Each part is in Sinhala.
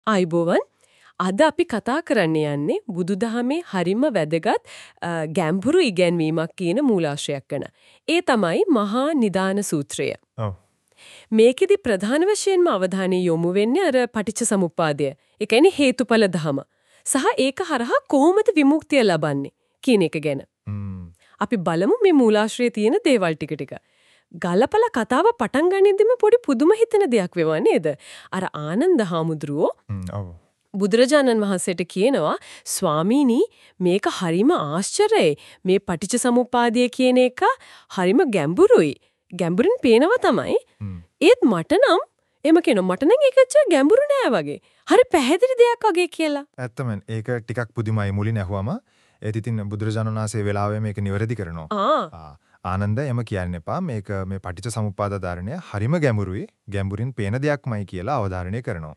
ආයිබෝවන් අද අපි කතා කරන්න යන්නේ බුදුදහමේ හරිම වැදගත් ගැඹුරු ඉගැන්වීමක් කියන මූලාශ්‍රයක් ගැන. ඒ තමයි මහා නිදාන සූත්‍රය. මේකෙදි ප්‍රධාන වශයෙන්ම අවධානය යොමු වෙන්නේ අර පටිච්චසමුප්පාදය. ඒ කියන්නේ හේතුඵල ධම. සහ ඒක හරහා කොහොමද විමුක්තිය ලබන්නේ කියන එක ගැන. අපි බලමු මේ මූලාශ්‍රයේ තියෙන දේවල් ටික. ගලපල කතාව පටන් ගන්නෙදිම පොඩි පුදුම හිතෙන දෙයක් වෙවා නේද? අර ආනන්ද හාමුදුරුවෝ බුදුරජාණන් වහන්සේට කියනවා ස්වාමීනි මේක හරිම ආශ්චර්යයි. මේ පටිච්චසමුප්පාදය කියන එක හරිම ගැඹුරුයි. ගැඹුරින් පේනවා තමයි. ඒත් මට නම් එම කියනවා මට නම් ඒක ඇත්තට ගැඹුරු නෑ වගේ. හරි පැහැදිලි දෙයක් වගේ කියලා. ඇත්තම ඒක ටිකක් පුදුමයි මුලින් ඇහුවම. ඒත් ඉතින් බුදුරජාණන් වහන්සේ වෙලාවෙ මේක නිවැරදි කරනවා. ආනන්ද එම කියන්න එපා මේක මේ පටිච්චසමුප්පාද ධාරණය හරිම ගැඹුරුයි. ගැඹුරින් පේන දෙයක්මයි කියලා අවධාරණය කරනවා.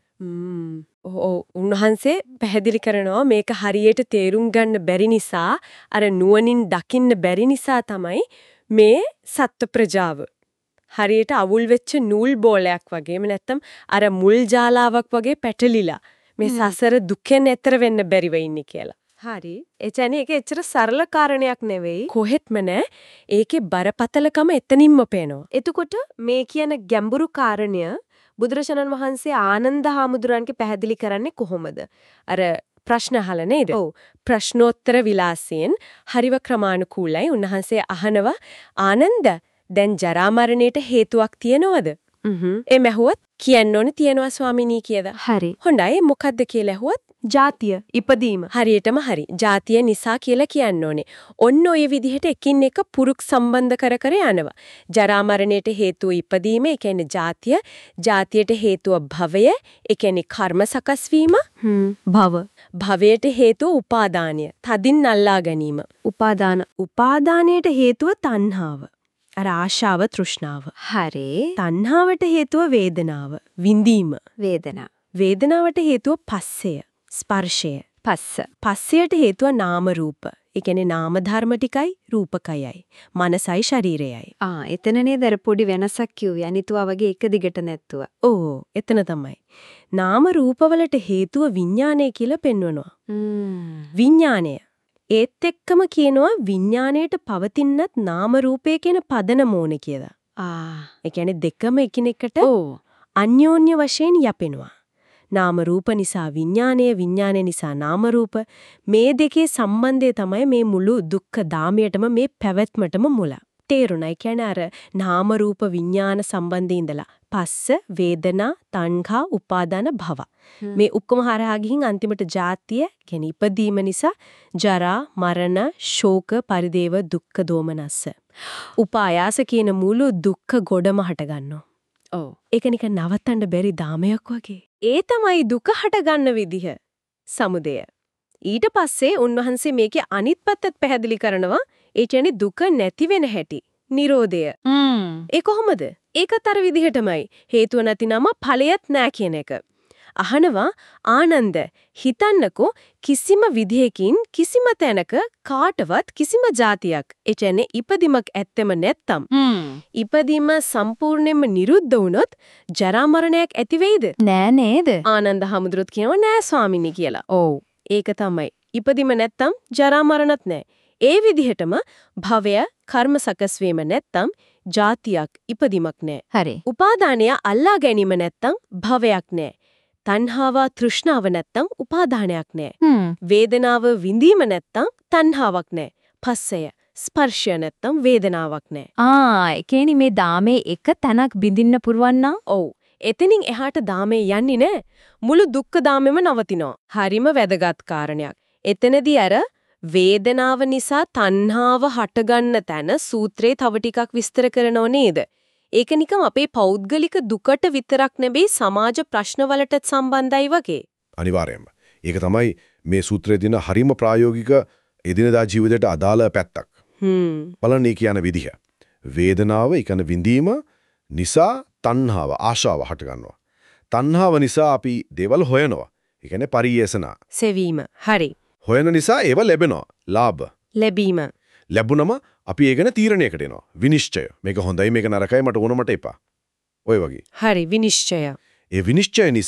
උන්වහන්සේ පැහැදිලි කරනවා මේක හරියට තේරුම් ගන්න බැරි නිසා අර නුවණින් දකින්න බැරි නිසා තමයි මේ සත්ත්ව ප්‍රජාව හරියට අවුල් වෙච්ච නූල් බෝලයක් වගේම නැත්තම් අර මුල් ජාලාවක් වගේ පැටලිලා මේ සසර දුකෙන් එතර වෙන්න බැරිව ඉන්නේ කියලා. හරි. එචැනේ ඒක එච්චර සරල කාරණයක් නෙවෙයි. කොහෙත්ම නෑ. ඒකේ බරපතලකම එතනින්ම පේනවා. එතකොට මේ කියන ගැඹුරු කාරණය බුදුරජාණන් වහන්සේ ආනන්ද හාමුදුරන්ගේ පැහැදිලි කරන්නේ කොහොමද? අර ප්‍රශ්න අහලා නේද? ඔව්. ප්‍රශ්නෝත්තර විලාසයෙන් හරිව ක්‍රමානුකූලයි. උන්වහන්සේ අහනවා ආනන්ද දැන් ජරා මරණයට හේතුවක් තියනවද? එමෙහුවත් කියන්න ඕනේ තියනවා ස්වාමිනී කියලා. හරි. හොඳයි මොකද්ද කියලා ඇහුවත් ජාතිය ඉපදීම. හරියටම හරි. ජාතිය නිසා කියලා කියන්න ඕනේ. ඔන්න ඔය විදිහට එකින් එක පුරුක් සම්බන්ධ කර කර යනවා. ජරා මරණයට හේතුව ඉපදීම, ඒ කියන්නේ ජාතිය, ජාතියට හේතුව භවය, ඒ කියන්නේ කර්ම සකස් වීම, භව. භවයට හේතුව උපාදානය, තදින් අල්ලා ගැනීම. උපාදානයට හේතුව තණ්හාව. අර ආශාව තෘෂ්ණාව. හරි. තණ්හාවට හේතුව වේදනාව, විඳීම. වේදනාවට හේතුව පස්සය, ස්පර්ශය. පස්සයට හේතුව නාම රූප. ඒ කියන්නේ නාම ධර්ම ටිකයි රූපකයයි. මනසයි ශරීරයයි. එතන නේද අර පොඩි වෙනසක් කිව්වේ. අනිතුවා වගේ එක දිගට නැත්තුව. එතන තමයි. නාම රූපවලට හේතුව විඥානය කියලා පෙන්වනවා. විඥානය. ඒත් එක්කම කියනවා විඥාණයට පවතිනත් නාම රූපය කියන පදනම ඕනේ කියලා. ඒ කියන්නේ දෙකම එකිනෙකට අන්‍යෝන්‍ය වශයෙන් යැපෙනවා. නාම රූප නිසා විඥානය, විඥානය නිසා නාම රූප. මේ දෙකේ සම්බන්ධය තමයි මේ මුළු දුක්ඛ දාමයටම මේ පැවැත්මටම මුල. තේරුණා. ඒ කියන්නේ අර නාම රූප විඥාන සම්බන්ධයෙන් ඉඳලා පස්ස, වේදනා, තණ්හා, උපාදාන, භව. මේ ඔක්කොම හරහා ගිහින් අන්තිමට ජාතිය, කියන්නේ ඉපදීම නිසා ජරා, මරණ, ශෝක, පරිදේව, දුක්ඛ, දෝමනස්ස. උපායාස කියන මුළු දුක්ඛ ගොඩම හට ගන්නවා. ඒක නිකන් නවත්තන්න බැරි දාමයක් වගේ. ඒ තමයි දුක හට ගන්න විදිහ. සමුදය. ඊට පස්සේ උන්වහන්සේ මේකේ අනිත් පැත්තත් පැහැදිලි කරනවා. ඒ කියන්නේ දුක නැති වෙන හැටි. නිරෝධය. ඒ කොහොමද? ඒකත් අර විදිහටමයි. හේතුව නැතිනම ඵලයක් නැහැ කියන එක. අහනවා ආනන්ද හිතන්නකෝ කිසිම විදිහකින් කිසිම තැනක කාටවත් කිසිම જાතියක් ඒ කියන්නේ ඉපදීමක් ඇත්තෙම නැත්තම් ඉපදීම සම්පූර්ණයෙන්ම නිරුද්ධ වුණොත් ජරා මරණයක් ඇති වෙයිද? නෑ නේද? ආනන්ද හමුදුරුත් කියනවා නෑ ස්වාමිනී කියලා. ඒක තමයි. ඉපදීම නැත්තම් ජරා මරණත් නෑ. ඒ විදිහටම භවය කර්ම සකස් වීම නැත්තම් જાතියක් ඉපදීමක් නෑ. හරි. උපාදානය අල්ලා ගැනීම නැත්තම් භවයක් නෑ. තණ්හාව තෘෂ්ණාව නැත්තම් උපාදානයක් නෑ. වේදනාව විඳීම නැත්තම් තණ්හාවක් නෑ. පස්සය ස්පර්ශය නැත්තම් වේදනාවක් නෑ. ඒ කියන්නේ මේ දාමේ එක තැනක් බිඳින්න පුරවන්න. එතනින් එහාට දාමේ යන්නේ නෑ. මුළු දුක්ඛ දාමෙම නවතිනවා. හරිම වැදගත් කාරණයක්. එතනදී අර වේදනාව නිසා තණ්හාව හටගන්න තැන සූත්‍රේ තව ටිකක් විස්තර කරනව නේද? ඒක නිකම් අපේ පෞද්ගලික දුකට විතරක් නෙවෙයි සමාජ ප්‍රශ්නවලටත් සම්බන්ධයි වගේ. අනිවාර්යයෙන්ම. ඒක තමයි මේ සූත්‍රයේ දින හරිම ප්‍රායෝගික එදිනදා ජීවිතයට අදාළ පැත්තක්. බලන්න කියන විදිහ. වේදනාව, ඒ කියන්නේ විඳීම නිසා තණ්හාව, ආශාව හට ගන්නවා. තණ්හාව නිසා අපි දේවල් හොයනවා. ඒ කියන්නේ පරියසනා. සෙවීම. හරි. හොයන නිසා ඒව ලැබෙනවා. ලාභ. ලැබීම. ලැබුණම අපි ඒ ගැන තීරණයකට එනවා. විනිශ්චය. මේක හොඳයි මේක නරකයි මට ඕන මට එපා. ඔය වගේ. හරි විනිශ්චය. ඒ විනිශ්චය නිසා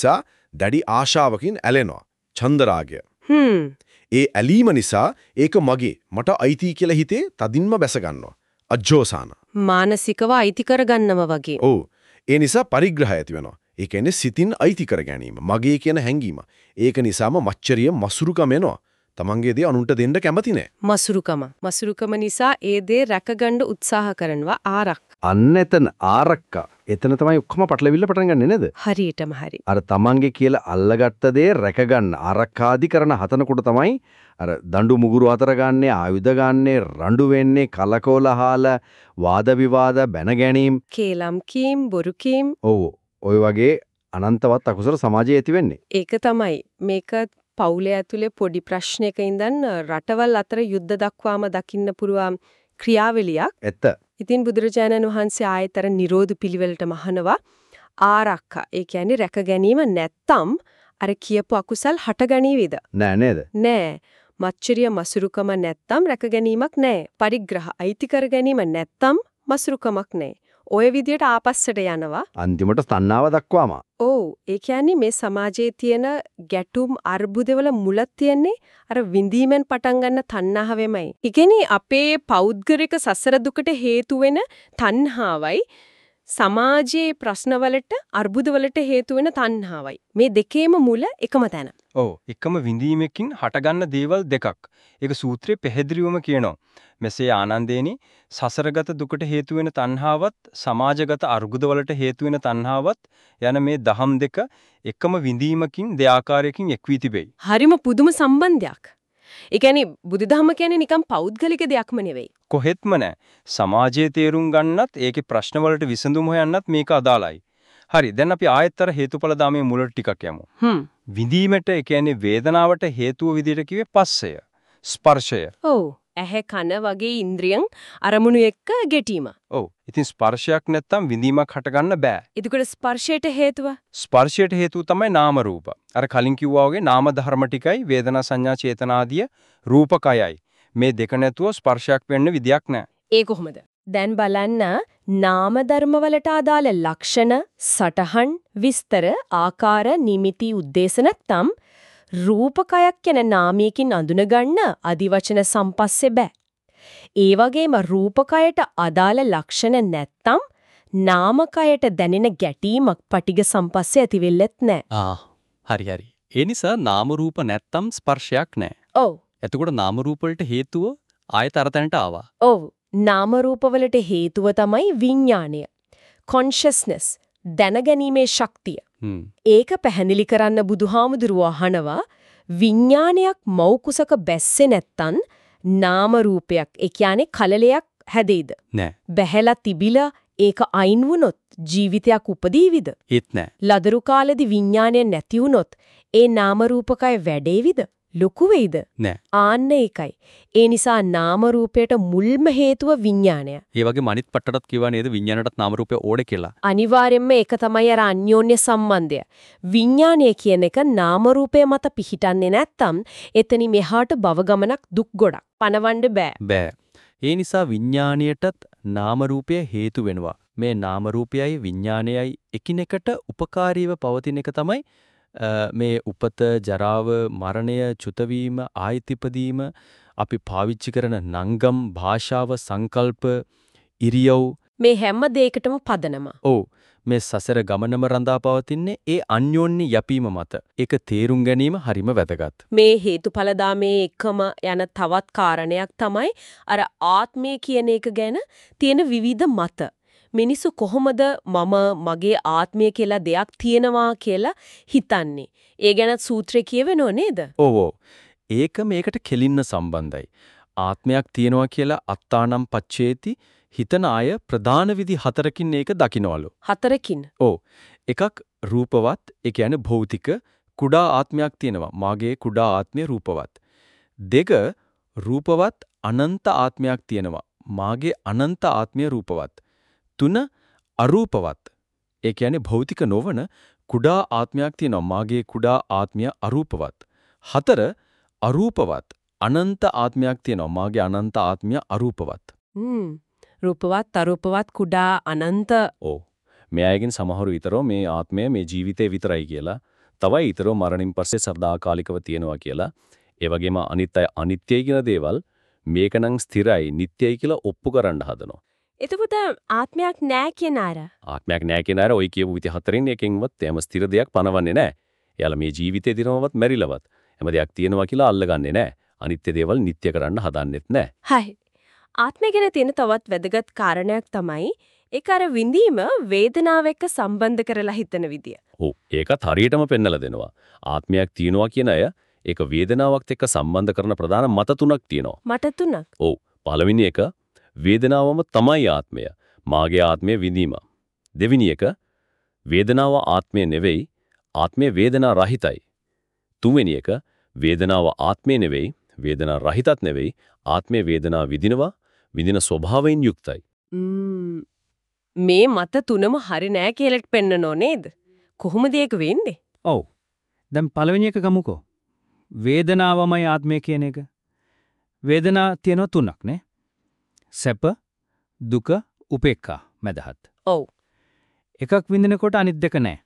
දැඩි ආශාවකින් ඇලෙනවා. ඡන්දරාගය. හ්ම්. ඒ ඇලීම නිසා ඒක මගේ මට අයිති කියලා හිතේ තදින්ම බැස ගන්නවා. අජ්ජෝසාන. මානසිකව අයිති කරගන්නව වගේ. ඔව්. ඒ නිසා පරිග්‍රහය ඇති වෙනවා. ඒ කියන්නේ සිතින් අයිති කර ගැනීම. මගේ කියන හැඟීම. ඒක නිසාම මච්චරිය මසුරුකම එනවා. තමන්ගේ දේ අනුන්ට දෙන්න කැමති නෑ. මසුරුකම නිසා ඒ දේ රැකගන්න උත්සාහ කරනවා ආරක්. අන්න එතන ආරක්කා. එතන තමයි ඔක්කොම පටලවිල්ල පටන් ගන්නෙ නේද? හරියටම හරි. අර තමන්ගේ කියලා අල්ලගත්ත දේ රැකගන්න ආරක්කාදිකරණ හතනකොට තමයි අර දඬු මුගුරු අතර ගන්නේ, ආයුධ ගන්නේ, රණ්ඩු වෙන්නේ, කලකෝලහාල, වාද විවාද, බැන ගැනීම. කේලම් කීම්, බොරු කීම්. ඔව්. ඔය වගේ අනන්තවත් අකුසල සමාජයේ ඇති වෙන්නේ. ඒක තමයි මේක පවුලේ ඇතුලේ පොඩි ප්‍රශ්නයක ඉඳන් රටවල් අතර යුද්ධ දක්වාම දකින්න පුරුවන් ක්‍රියාවලියක්. ඇත්ත. ඉතින් බුදුරජාණන් වහන්සේ ආයතර නිරෝධ පිළිවෙලට මහනවා ආරක්කා. ඒ කියන්නේ රැක ගැනීම නැත්තම් අර කියපු අකුසල් හටගනීවිද? නෑ නේද? නෑ. මච්චරිය මසුරුකම නැත්තම් රැක ගැනීමක් නෑ. පරිග්‍රහ අයිති කර ගැනීම නැත්තම් මසුරුකමක් නෑ. ඔය විදියට ආපස්සට යනවා. අන්තිමට තණ්හාව දක්වාම. ඔව්. ඒ කියන්නේ මේ සමාජයේ තියෙන ගැටුම් අර්බුදවල මුල තියෙන්නේ අර විඳීමෙන් පටන් ගන්න තණ්හාවෙමයි. ඒ කියන්නේ අපේ පෞද්ගලික සසර දුකට හේතු වෙන තණ්හාවයි සමාජයේ ප්‍රශ්නවලට අර්බුදවලට හේතු වෙන තණ්හාවයි. මේ දෙකේම මුල එකම තැන. ඔව් එකම විඳීමකින් හටගන්න දේවල් දෙකක්. ඒක සූත්‍රයේ පැහැදිලිවම කියනවා. මෙසේ ආනන්දේනි සසරගත දුකට හේතු වෙන තණ්හාවත් සමාජගත අර්බුදවලට හේතු වෙන තණ්හාවත් යන මේ දහම් දෙක එකම විඳීමකින් දෙආකාරයකින් එක් වී තිබෙයි. හරිම පුදුම සම්බන්ධයක්. ඒ කියන්නේ බුදුදහම කියන්නේ නිකන් පෞද්ගලික දෙයක්ම නෙවෙයි. කොහෙත්ම නැහැ. සමාජයේ තේරුම් ගන්නත් ඒකේ ප්‍රශ්න වලට විසඳුම් හොයන්නත් මේක අදාළයි. හරි. දැන් අපි ආයතර හේතුඵල දාමේ මුලට ටිකක් යමු. විඳීමට ඒ කියන්නේ වේදනාවට හේතුව විදිහට කිව්වේ පස්සය. ස්පර්ශය. ඔව්. ඇහැ කන වගේ ඉන්ද්‍රියන් අරමුණු එක්ක ගැටීම. ඔව්. ඉතින් ස්පර්ශයක් නැත්තම් විඳීමක් හටගන්න බෑ. එතකොට ස්පර්ශයට හේතුව? ස්පර්ශයට හේතුව තමයි නාම රූප. අර කලින් කිව්වා වගේ නාම ධර්ම ටිකයි වේදනා සංඥා චේතනා ආදිය රූපකයයි. මේ දෙක නැතුව ස්පර්ශයක් වෙන්න විදියක් නැහැ. ඒ කොහොමද? දැන් බලන්න නාම ධර්ම වලට අදාළ ලක්ෂණ, සටහන්, විස්තර, ආකාර, නිමිති, උද්දේශ නැත්තම් රූපකයක් කියන නාමයකින් අඳුනගන්න අදිවචන සම්පස්සේ බෑ. ඒ වගේම රූපකයට අදාළ ලක්ෂණ නැත්තම් නාමකයට දැනෙන ගැටීමක් පටිඝ සම්පස්සේ ඇති වෙල්ලෙත් නෑ. හරි. ඒ නිසා නාම රූප නැත්තම් ස්පර්ශයක් නෑ. ඔව්. එතකොට නාම රූප වලට හේතුව ආයත අරතැනට ආවා. ඔව්. නාම රූප වලට හේතුව තමයි විඥාණය. කොන්ෂස්නස් දැනගැනීමේ ශක්තිය. ඒක පැහැදිලි කරන්න බුදුහාමුදුරුවෝ අහනවා විඥානයක් මව් කුසක බැස්සේ නැත්තම් නාම රූපයක් ඒ කියන්නේ කලලයක් හැදෙයිද? නෑ. බැහැලා තිබිලා ඒක අයින් වුණොත් ජීවිතයක් උපදීවිද? ඒත් නෑ. ලදරු කාලෙදි විඥානය නැති වුණොත් ඒ නාම රූපකය වැඩේවිද? ලොකු වෙයිද? නෑ. ආන්න ඒකයි. ඒ නිසා නාම රූපයට මුල්ම හේතුව විඥානය. ඒ වගේ මනිත් පට්ටටත් කිව්වා නේද විඥානටත් නාම රූපය ඕඩේ කියලා. අනිවාර්යයෙන්ම ඒක තමයි අර අන්‍යෝන්‍ය සම්බන්ධය. විඥානය කියන එක නාම රූපය මත පිහිටන්නේ නැත්තම් එතනින් මෙහාට භව ගමනක් දුක් ගොඩක් පනවන්න බෑ. බෑ. ඒ නිසා විඥාණයටත් නාම රූපය හේතු වෙනවා. මේ නාම රූපයයි විඥානයයි එකිනෙකට උපකාරීව පවතින එක තමයි මේ උපත, ජරාව, මරණය, චුතවීම, ආයිතිපදීම අපි පාවිච්චි කරන නංගම්, භාෂාව, සංකල්ප, ඉරියව් මේ හැම දෙයකටම පදනම. ඔව්. මේ සසර ගමනම රඳා පවතින්නේ ඒ අන්‍යෝන්‍ය යැපීම මත. ඒක තේරුම් ගැනීම හරිම වැදගත්. මේ හේතුඵලදාමේ එකම යන තවත් කාරණයක් තමයි අර ආත්මය කියන එක ගැන තියෙන විවිධ මත. මිනිස්සු කොහොමද මගේ ආත්මය කියලා දෙයක් තියෙනවා කියලා හිතන්නේ. ඒ ගැන සූත්‍රය කියවෙනව නේද? ඔව්. ඒක මේකට කෙලින්න සම්බන්ධයි. ආත්මයක් තියෙනවා කියලා අත්තානම් පච්චේති හිතන අය ප්‍රධාන විදි 4කින් ඒක දකින්නවලු. 4කින්. ඔව්. එකක් රූපවත්, ඒ කියන්නේ භෞතික කුඩා ආත්මයක් තියෙනවා. මාගේ කුඩා ආත්මය රූපවත්. 2 රූපවත් අනන්ත ආත්මයක් තියෙනවා. මාගේ අනන්ත ආත්මය රූපවත්. 3 අරූපවත්. ඒ කියන්නේ භෞතික නොවන කුඩා ආත්මයක් තියෙනවා. මාගේ කුඩා ආත්මය අරූපවත්. 4 අරූපවත් අනන්ත ආත්මයක් තියෙනවා. මාගේ අනන්ත ආත්මය අරූපවත්. රූපවත් අරූපවත් කුඩා අනන්ත. ඔව්. මේ අයගෙන් සමහරු විතරෝ මේ ආත්මය මේ ජීවිතේ විතරයි කියලා. තවයි ඊතරෝ මරණින් පස්සේ සදාකාලිකව තියෙනවා කියලා. ඒ වගේම අනිත්‍යයි කියන දේවල් මේකනම් ස්ථිරයි, නිට්ටයයි කියලා ඔප්පු කරන්න හදනවා. එතකොට ආත්මයක් නැහැ කියන අර. ආත්මයක් නැහැ කියන අර ওই කියපු විදිහ හතරෙන් එකකින්වත් එම ස්ථිර දෙයක් පනවන්නේ නැහැ. එයාලා මේ ජීවිතේ දිනවවත් මැරිලවත්. හැම දෙයක් තියෙනවා කියලා අල්ලගන්නේ නැහැ. අනිත්‍ය දේවල් නිට්ටය කරන්න හදන්නෙත් නැහැ. හයි. ආත්මය ගැන තියෙන තවත් වැදගත් කාරණයක් තමයි ඒක අර විඳීම වේදනාව එක්ක සම්බන්ධ කරලා හිතන විදිය. ඔව් ඒකත් හරියටම පෙන්නලා දෙනවා. ආත්මයක් තියෙනවා කියන අය ඒක වේදනාවක් එක්ක සම්බන්ධ කරන ප්‍රධාන මත තුනක් තියෙනවා. මට තුනක්. ඔව් පළවෙනි එක වේදනාවම තමයි ආත්මය. මාගේ ආත්මය විඳීම. දෙවෙනි එක වේදනාව ආත්මය නෙවෙයි, ආත්මය වේදනා රහිතයි. තුන්වෙනි එක වේදනාව ආත්මය නෙවෙයි, වේදනා රහිතත් නෙවෙයි, ආත්මය වේදනා විඳිනවා, විඳින ස්වභාවයෙන් යුක්තයි. මේ මත තුනම හරි නෑ කියලාත් පෙන්නනෝ නේද? කොහොමද ඒක වෙන්නේ? ඔව්. දැන් පළවෙනි එක ගමුකෝ. වේදනාවමයි ආත්මය කියන එක. වේදනා තියෙනවා තුනක් නේ. සැප, දුක, උපේක්ඛා මැදහත්. ඔව්. එකක් විඳිනකොට අනිත් දෙක නෑ.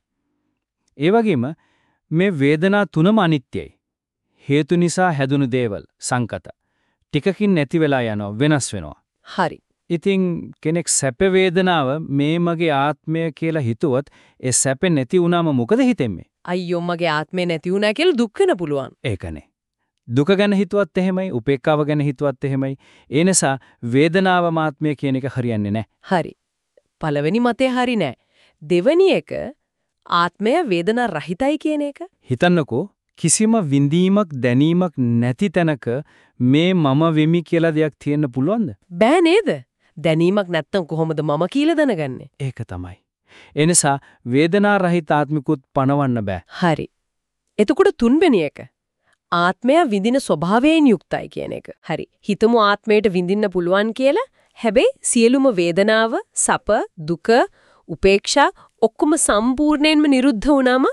ඒ වගේම මේ වේදනා තුනම අනිත්‍යයි. හේතු නිසා හැදුණු දේවල් සංකත. ටිකකින් නැති වෙලා යනවා, වෙනස් වෙනවා. හරි. ඉතින් කෙනෙක් සැප වේදනාව මේ මගේ ආත්මය කියලා හිතුවත් ඒ සැප නැති වුණාම මොකද හිතෙන්නේ? අයියෝ මගේ ආත්මේ නැති වුණා කියලා දුක් වෙන පුළුවන්. ඒකනේ. දුක ගැන හිතුවත් එහෙමයි, උපේක්ඛාව ගැන හිතුවත් එහෙමයි. ඒ නිසා වේදනාව ආත්මය කියන එක හරියන්නේ නැහැ. හරි. පළවෙනි මතේ හරි නෑ. දෙවෙනි එක ආත්මය වේදනා රහිතයි කියන එක. හිතන්නකෝ කිසිම විඳීමක් දැනීමක් නැති තැනක මේ මම වෙමි කියලා දෙයක් තියෙන්න පුළුවන්ද? බෑ නේද? දැනීමක් නැත්තම් කොහොමද මම කියලා දැනගන්නේ? ඒක තමයි. ඒ නිසා වේදනා රහිත ආත්මිකුත් පණවන්න බෑ. හරි. එතකොට තුන්වෙනි එක ආත්මය විඳින ස්වභාවයෙන් යුක්තයි කියන එක. හරි. හිතමු ආත්මයට විඳින්න පුළුවන් කියලා. හැබැයි සියලුම වේදනාව, සැප, දුක, උපේක්ෂා ඔක්කොම සම්පූර්ණයෙන්ම නිරුද්ධ වුණාම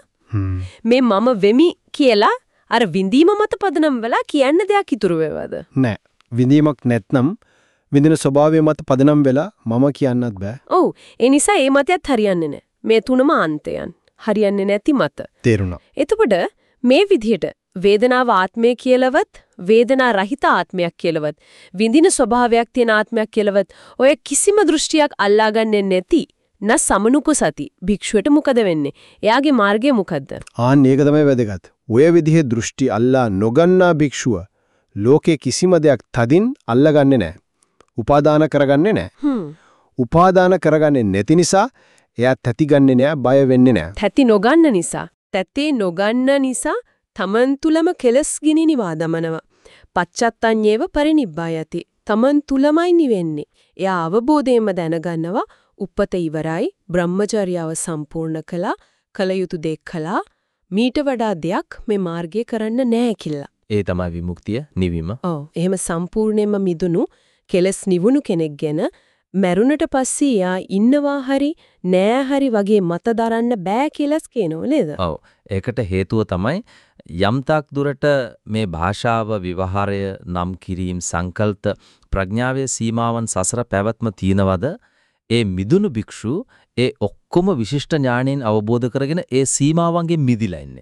මේ මම වෙමි කියලා අර විඳීම මත පදනම් වෙලා කියන්න දෙයක් ඉතුරු වෙවද? නෑ. විඳීමක් නැත්නම් විඳින ස්වභාවය මත පදනම් වෙලා මම කියන්නත් බෑ. ඔව්. ඒ නිසා ඒ මතයත් හරියන්නේ නැහැ. මේ තුනම අන්තයන්. හරියන්නේ නැති මත. තේරුණා. එතකොට මේ විදිහට වේදනාව ආත්මය කියලාවත් වේදනා රහිත ආත්මයක් කියලාවත් විඳින ස්වභාවයක් තියෙන ආත්මයක් කියලාවත් ඔය කිසිම දෘෂ්ටියක් අල්ලාගන්නේ නැති න සමනුක සති භික්ෂුවට මොකද වෙන්නේ? එයාගේ මාර්ගය මොකද්ද? ඒක තමයි වැදගත්. ඔය විදිහේ දෘෂ්ටි අල්ලා නොගන්නා භික්ෂුව ලෝකේ කිසිම දෙයක් තදින් අල්ලගන්නේ නැහැ. උපාදාන කරගන්නේ නැහැ. උපාදාන කරගන්නේ නැති නිසා එයා තැති ගන්නෙ නෑ, බය වෙන්නේ නෑ. තැති නොගන්න නිසා, තැති නොගන්න නිසා තමන් තුලම කෙලස් ගිනිනවා දමනවා. පච්චත්තඤ්ඤේව පරිනිබ්බායති. තමන් තුලමයි නිවෙන්නේ. එයා අවබෝධයෙන්ම දැනගන්නවා උපත ඉවරයි, බ්‍රහ්මචර්යාව සම්පූර්ණ කළා, කල යුතු දේ කළා. මීට වඩා දෙයක් මේ මාර්ගය කරන්න නෑ කියලා. ඒ තමයි විමුක්තිය, නිවීම. ඔව්. එහෙම සම්පූර්ණයෙන්ම මිදුණු කෙලස් නිවුණු කෙනෙක් ගැන මරුණට පස්සේ යා ඉන්නවා හරි නෑ හරි වගේ මත දරන්න බෑ කියලා කියනෝ නේද? ඔව්. ඒකට හේතුව තමයි යම්තාක් දුරට මේ භාෂාව, විවහාරය, නම් කිරීම, සංකල්ප, ප්‍රඥාවේ සීමාවන් සසර පැවැත්ම තියනවද? ඒ මිදුණු භික්ෂු ඒ ඔක්කොම විශිෂ්ට ඥාණයෙන් අවබෝධ කරගෙන ඒ සීමාවන්ගෙන් මිදිලා ඉන්නේ.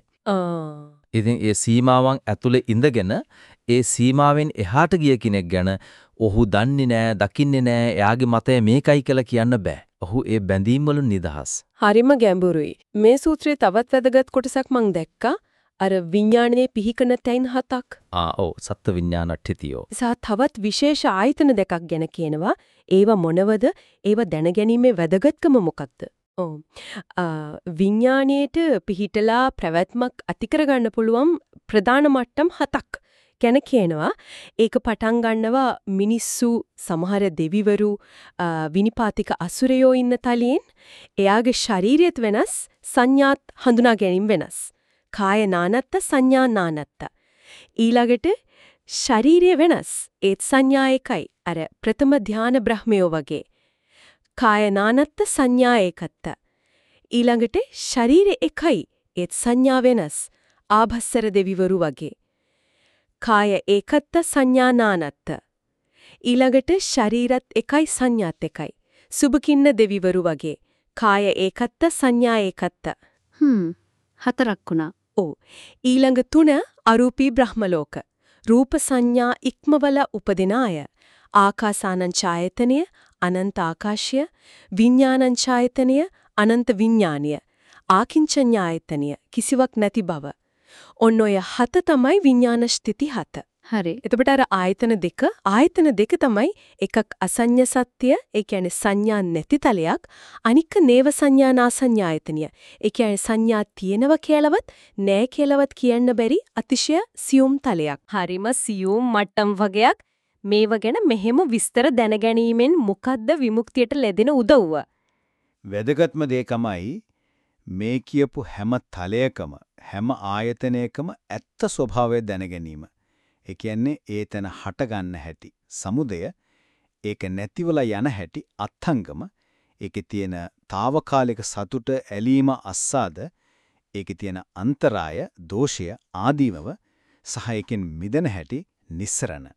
ඉතින් ඒ සීමාවන් ඇතුලේ ඉඳගෙන ඒ සීමාවෙන් එහාට ගිය කෙනෙක් ගැන ඔහු දන්නේ නැහැ, දකින්නේ නැහැ, එයාගේ මතය මේකයි කියලා කියන්න බෑ. ඔහු ඒ බැඳීම් වලින් නිදහස්. හරිම ගැඹුරුයි. මේ සූත්‍රයේ තවත් වැදගත් කොටසක් මම දැක්කා. අර විඥානයේ පිහිකන තැන් 7ක්. ඔව්. සත්ත්ව විඥානට්ඨිතියෝ. තවත් විශේෂ ආයතන දෙකක් ගැන කියනවා. ඒව මොනවද? ඒව දැනගැනීමේ වැදගත්කම මොකක්ද? විඥාණයට පිහිටලා ප්‍රවැත්මක් ඇති කරගන්න පුළුවන් ප්‍රධාන මට්ටම් 7ක් ගැන කියනවා. ඒක පටන් ගන්නවා මිනිස්සු, සමහර දෙවිවරු, විනිපාතික අසුරයෝ ඉන්න තලියෙන්. එයාගේ ශරීරයත් වෙනස්, සංඥාත් හඳුනා ගැනීම වෙනස්. කාය නානත්ත, සංඥා නානත්ත. ඊළඟට ශරීරය වෙනස්, ඒත් සංඥා එකයි. අර ප්‍රථම ධාන බ්‍රහ්මයෝ වගේ. කාය නානත්ත, සංඥා ඒකත්ත. ඊළඟට ශරීරය එකයි, ඒත් සංඥා වෙනස්. ආභස්සර දෙවිවරු වගේ. කාය ඒකත්ත, සංඥා නානත්ත. ඊළඟට ශරීරත් එකයි, සංඥාත් එකයි. සුබකින්න දෙවිවරු වගේ. කාය ඒකත්ත, සංඥා ඒකත්ත. 4ක් වුණා. ඔව්. ඊළඟ 3 අරූපී බ්‍රහ්මලෝක. රූප සංඥා ඉක්මවල උපදින අය. ආකාසානං ඡායතනය, අනන්ත ආකාශය, විඥානං ඡායතනය, අනන්ත විඥානය, ආකින්චඤ්ඤායතනය, කිසිවක් නැති බව. ඔන්න ඔය 7 තමයි විඥාන ස්ථಿತಿ 7. හරි. එතකොට අර ආයතන දෙක තමයි එකක් අසඤ්ඤ සත්‍ය, ඒ කියන්නේ සංඥා නැති තලයක්, අනික නේව සංඥා නාසඤ්ඤායතනිය. ඒ කියන්නේ සංඥා තියෙනව කියලාවත් නෑ කියලාවත් කියන්න බැරි අතිශය සියුම් තලයක්. හරිම සියුම් මට්ටම් වගේක්. මේව ගැන මෙහෙම විස්තර දැනගැනීමෙන් මොකද්ද විමුක්තියට ලැබෙන උදව්ව? වැදගත්ම දේ තමයි මේ කියපු හැම තලයකම හැම ආයතනයකම ඇත්ත ස්වභාවය දැනගැනීම. ඒ කියන්නේ ඒතන හට ගන්න හැටි, සමුදය, ඒක නැතිවලා යන හැටි, අත්ංගම, ඒකේ තියෙන తాවකාලික සතුට, ඇලීම, අස්සාද, ඒකේ තියෙන අන්තරාය, දෝෂය, ආදීවව සහ ඒකෙන් මිදෙන හැටි, නිස්සරණ.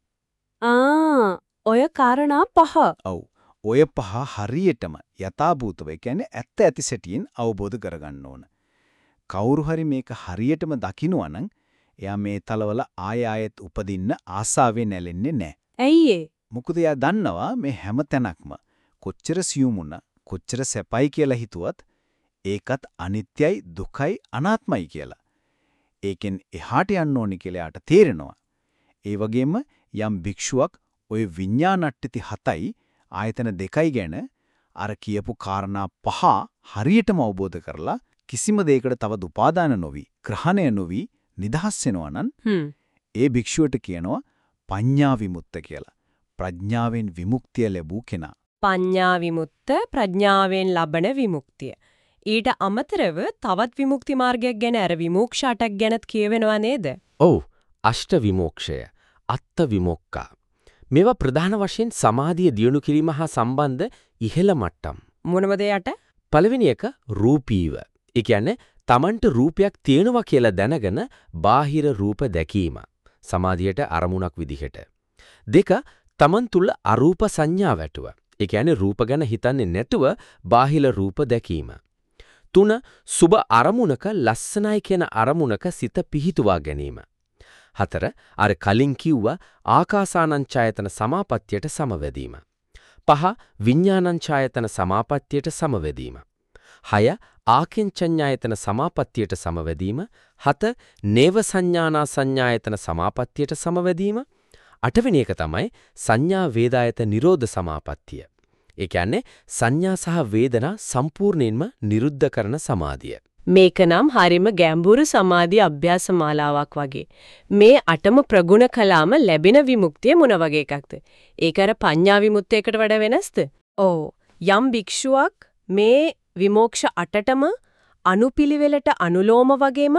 ඔය කාරණා 5. ඔව්. ඔය 5 හරියටම යථාභූතව, ඒ කියන්නේ ඇත්ත ඇති සැටියෙන් අවබෝධ කරගන්න ඕන. කවුරු හරි මේක හරියටම දකිනවා නම් එයා මේ තලවල ආය ආයෙත් උපදින්න ආසාවෙන් ඇලෙන්නේ නැහැ. ඇයි ඒ? මොකද එයා දන්නවා මේ හැම තැනක්ම කොච්චර සියුමුණ, කොච්චර සැපයි කියලා හිතුවත් ඒකත් අනිත්‍යයි, දුකයි, අනාත්මයි කියලා. ඒකෙන් එහාට යන්න ඕනි කියලා එයාට තේරෙනවා. ඒ වගේම යම් භික්ෂුවක් ওই විඤ්ඤාණට්ටි 7යි ආයතන 2යි ගැන අර කියපු කාරණා 5 හරියටම අවබෝධ කරලා කිසිම දෙයකට තව උපාදාන නොවි, ග්‍රහණය නොවි නිදහස් වෙනවා නම් ඒ භික්ෂුවට කියනවා පඤ්ඤා විමුක්ත කියලා. ප්‍රඥාවෙන් විමුක්තිය ලැබූ කෙනා. පඤ්ඤා විමුක්ත, ප්‍රඥාවෙන් ලබන විමුක්තිය. ඊට අමතරව තවත් විමුක්ති මාර්ගයක් ගැන අර විමුක්ෂ 8ක් ගැනත් කියවෙනවා නේද? ඔව්. අෂ්ට විමෝක්ෂය, අත්ත විමුක්ඛා. මේවා ප්‍රධාන වශයෙන් සමාධිය දියුණු කිරීම හා සම්බන්ධ ඉහළ මට්ටම්. මොනවද යට? පළවෙනි එක රූපීව. ඒ කියන්නේ තමන්ට රූපයක් තියෙනවා කියලා දැනගෙන බාහිර රූප දැකීම. සමාධියට අරමුණක් විදිහට. 2. තමන් තුල අරූප සංඥා වැටුව. ඒ කියන්නේ රූප ගැන හිතන්නේ නැතුව බාහිර රූප දැකීම. 3. සුබ අරමුණක ලස්සනයි කියන අරමුණක සිත පිහිටුවා ගැනීම. 4. අර කලින් කිව්ව ආකාසානංචායතන සමාපත්තියට සමවැදීම. 5. විඥානංචායතන සමාපත්තියට සමවැදීම. 6. ආකින්චඤ්ඤායතන සමාපත්තියට සමවැදීම. 7. නේව සංඥානා සංඥායතන සමාපත්තියට සමවැදීම. 8 වෙනි එක තමයි සංඥා වේදායත නිරෝධ සමාපත්තිය. ඒ කියන්නේ සංඥා සහ වේදනා සම්පූර්ණයෙන්ම නිරුද්ධ කරන සමාධිය. මේක නම් හරිම ගැඹුරු සමාධි අභ්‍යාස මාලාවක් වගේ. මේ 8ම ප්‍රගුණ කළාම ලැබෙන විමුක්තිය මොන වගේ එකක්ද? ඒක අර පඤ්ඤා විමුක්තියකට වඩා වෙනස්ද? ඔව්. යම් භික්ෂුවක් මේ විමෝක්ෂ 8ටම අනුපිළිවෙලට අනුලෝම වගේම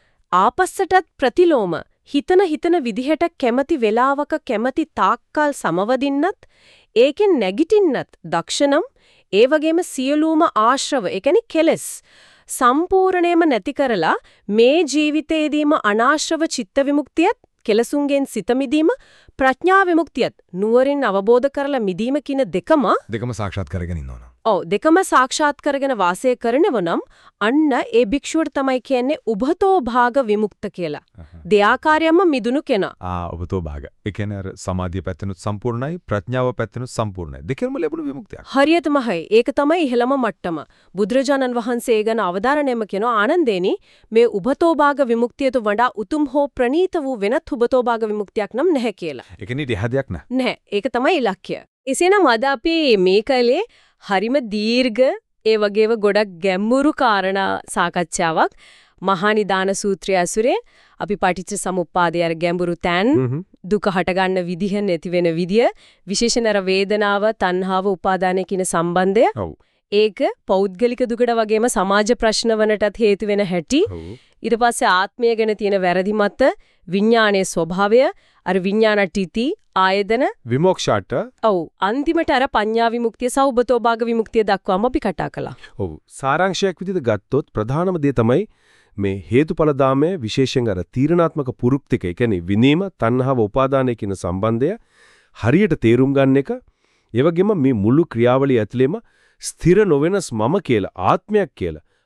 ආපස්සටත් ප්‍රතිලෝම හිතන විදිහට කැමති වෙලාවක කැමති තාක්කල් සමවදින්නත් ඒකෙන් නැගිටින්නත් දක්ෂණම් ඒ වගේම සියලුම ආශ්‍රව ඒ කියන්නේ කෙලස් සම්පූර්ණයෙන්ම නැති කරලා මේ ජීවිතයේදීම අනාශ්‍රව චිත්ත විමුක්තියත් කෙලසුන්ගෙන් සිත මිදීම ප්‍රඥා විමුක්තියත් නුවරින් අවබෝධ කරලා මිදීම කියන දෙකම සාක්ෂාත් කරගෙන ඉන්න ඕන. ඔව් දෙකම සාක්ෂාත් කරගෙන වාසය කරනව නම් අන්න ඒ භික්ෂුවට තමයි කියන්නේ උභතෝ භාග විමුක්ත කියලා. දෙආකාරයෙන්ම මිදුණු කෙනා. උභතෝ භාග. ඒ කියන්නේ අර සමාධිය පැත්තෙනුත් සම්පූර්ණයි, ප්‍රඥාව පැත්තෙනුත් සම්පූර්ණයි. දෙකෙන්ම ලැබුණු විමුක්තියක්. හරියටමයි. ඒක තමයි ඉහළම මට්ටම. බුදුරජාණන් වහන්සේ ගැන අවධාරණයම කියන ආනන්දේනි මේ උභතෝ භාග විමුක්තියට වඩා උතුම් හෝ ප්‍රණීත වූ වෙනත් උභතෝ භාග විමුක්තියක් නම් නැහැ කියලා. ඒ කියන්නේ දෙහදයක් නෑ. නැහැ. ඒක තමයි ඉලක්කය. එසේනම් අද අපි මේ කලේ හරිම දීර්ඝ ඒ වගේම ගොඩක් ගැඹුරු කාරණා සාකච්ඡාවක් මහා නිදාන සූත්‍රය ඇසුරේ අපි පටිච්ච සමුප්පාදයේ අර ගැඹුරු තැන් දුක හටගන්න විදිහ නැති වෙන විදිය විශේෂණ අර වේදනාව තණ්හාව උපාදානය කියන සම්බන්ධය ඒක පෞද්ගලික දුකට වගේම සමාජ ප්‍රශ්න වලටත් හේතු වෙන හැටි ඊට පස්සේ ආත්මය ගැන තියෙන වැරදි මත විඥානයේ ස්වභාවය අර විඥානට්ටි ආයතන විමෝක්ෂාට ඔව් අන්තිමට අර පඤ්ඤා විමුක්තිය සෞබතෝ භාග විමුක්තිය දක්වාම අපි කතා කළා. ඔව් සාරාංශයක් විදිහට ගත්තොත් ප්‍රධානම දේ තමයි මේ හේතුඵල දාමයේ විශේෂයෙන් අර තීරණාත්මක පුරුක්තික ඒ කියන්නේ විනීම තණ්හාව උපාදානය කියන සම්බන්ධය හරියට තේරුම් ගන්න එක ඒ වගේම මේ මුළු ක්‍රියාවලිය ඇතුළේම ස්ථිර නොවෙනස් මම කියලා ආත්මයක් කියලා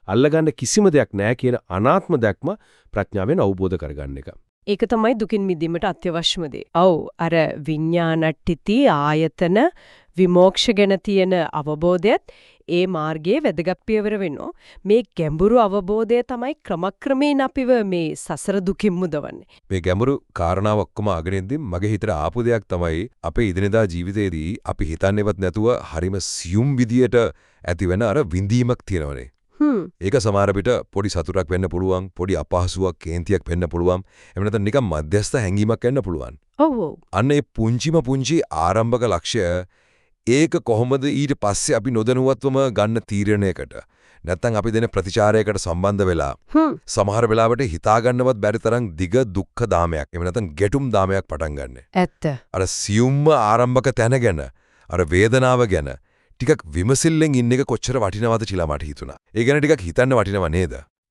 අල්ලගන්න කිසිම දෙයක් නැහැ කියන අනාත්ම දැක්ම ප්‍රඥාවෙන් අවබෝධ කරගන්න එක. ඒක තමයි දුකින් මිදීමට අත්‍යවශ්‍යම දේ. ඔව් අර විඥානට්ටිති ආයතන විමෝක්ෂ ගැන තියෙන අවබෝධයත් ඒ මාර්ගයේ වැදගත් පියවර වෙනවා. මේ ගැඹුරු අවබෝධය තමයි ක්‍රමක්‍රමයෙන් අපිව මේ සසර දුකින් මුදවන්නේ. මේ ගැඹුරු කාරණාව ඔක්කොම අගනෙද්දී මගේ හිතට ආපු දෙයක් තමයි අපේ ඉදිනදා ජීවිතේදී අපි හිතන්නේවත් නැතුව හරිම සියුම් විදියට ඇතිවෙන අර විඳීමක් තියෙනවනේ. ඒක සමහර විට පොඩි සතුටක් වෙන්න පුළුවන්, පොඩි අපහසුාවක්, කේන්තියක් වෙන්න පුළුවන්. එහෙම නැත්නම් නිකන් මධ්‍යස්ථ හැඟීමක් වෙන්න පුළුවන්. ඔව් ඔව්. අන්න ඒ පුංචි ආරම්භක ලක්ෂ්‍ය ඒක කොහොමද ඊට පස්සේ අපි නොදැනුවත්වම ගන්න තීරණයකට නැත්නම් අපි දෙන ප්‍රතිචාරයකට සම්බන්ධ වෙලා සමහර වෙලාවට හිතා ගන්නවත් බැරි තරම් දිග දුක්ඛ දාමයක් එහෙම නැත්නම් ගැටුම් දාමයක් පටන් ගන්න. ඇත්ත. අර සියුම්ම ආරම්භක තැන ගැන අර වේදනාව ගැන ටිකක් විමසිල්ලෙන් ඉන්න එක කොච්චර වටිනවද කියලා මට හිතුණා. ඒ ගැන ටිකක් හිතන්න වටිනව නේද?